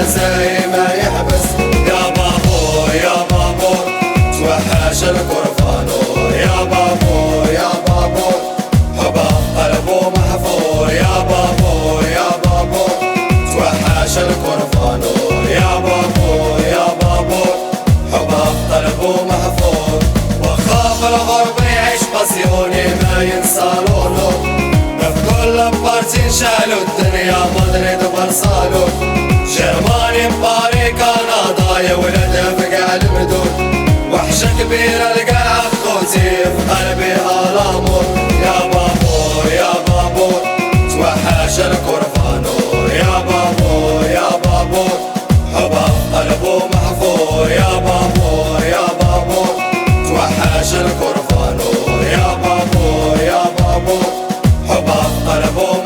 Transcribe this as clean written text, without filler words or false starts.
زي ما يحبس. يا بابور يا بابور توحش القرفانور، يا بابور يا بابور حبه قلبه محفور. يا بابور يا بابور توحش القرفانور، يا بابور يا بابور حبه قلبه محفور. وخاف الغرب يعيش قسيوني ما ينسالونه، بكل بارتين شالوا الدنيا مدريد وبرصالو. جرماني باري كندا يا ولد بقع المدود، وحشة كبيرة لقى اخوتي في قلبي الامور. يا بابور يا بابور توحش القرفانور، يا بابور يا بابور حبه قلبه محفور. يا بابور يا بابور توحش القرفانور، يا بابور يا بابور حبه قلبه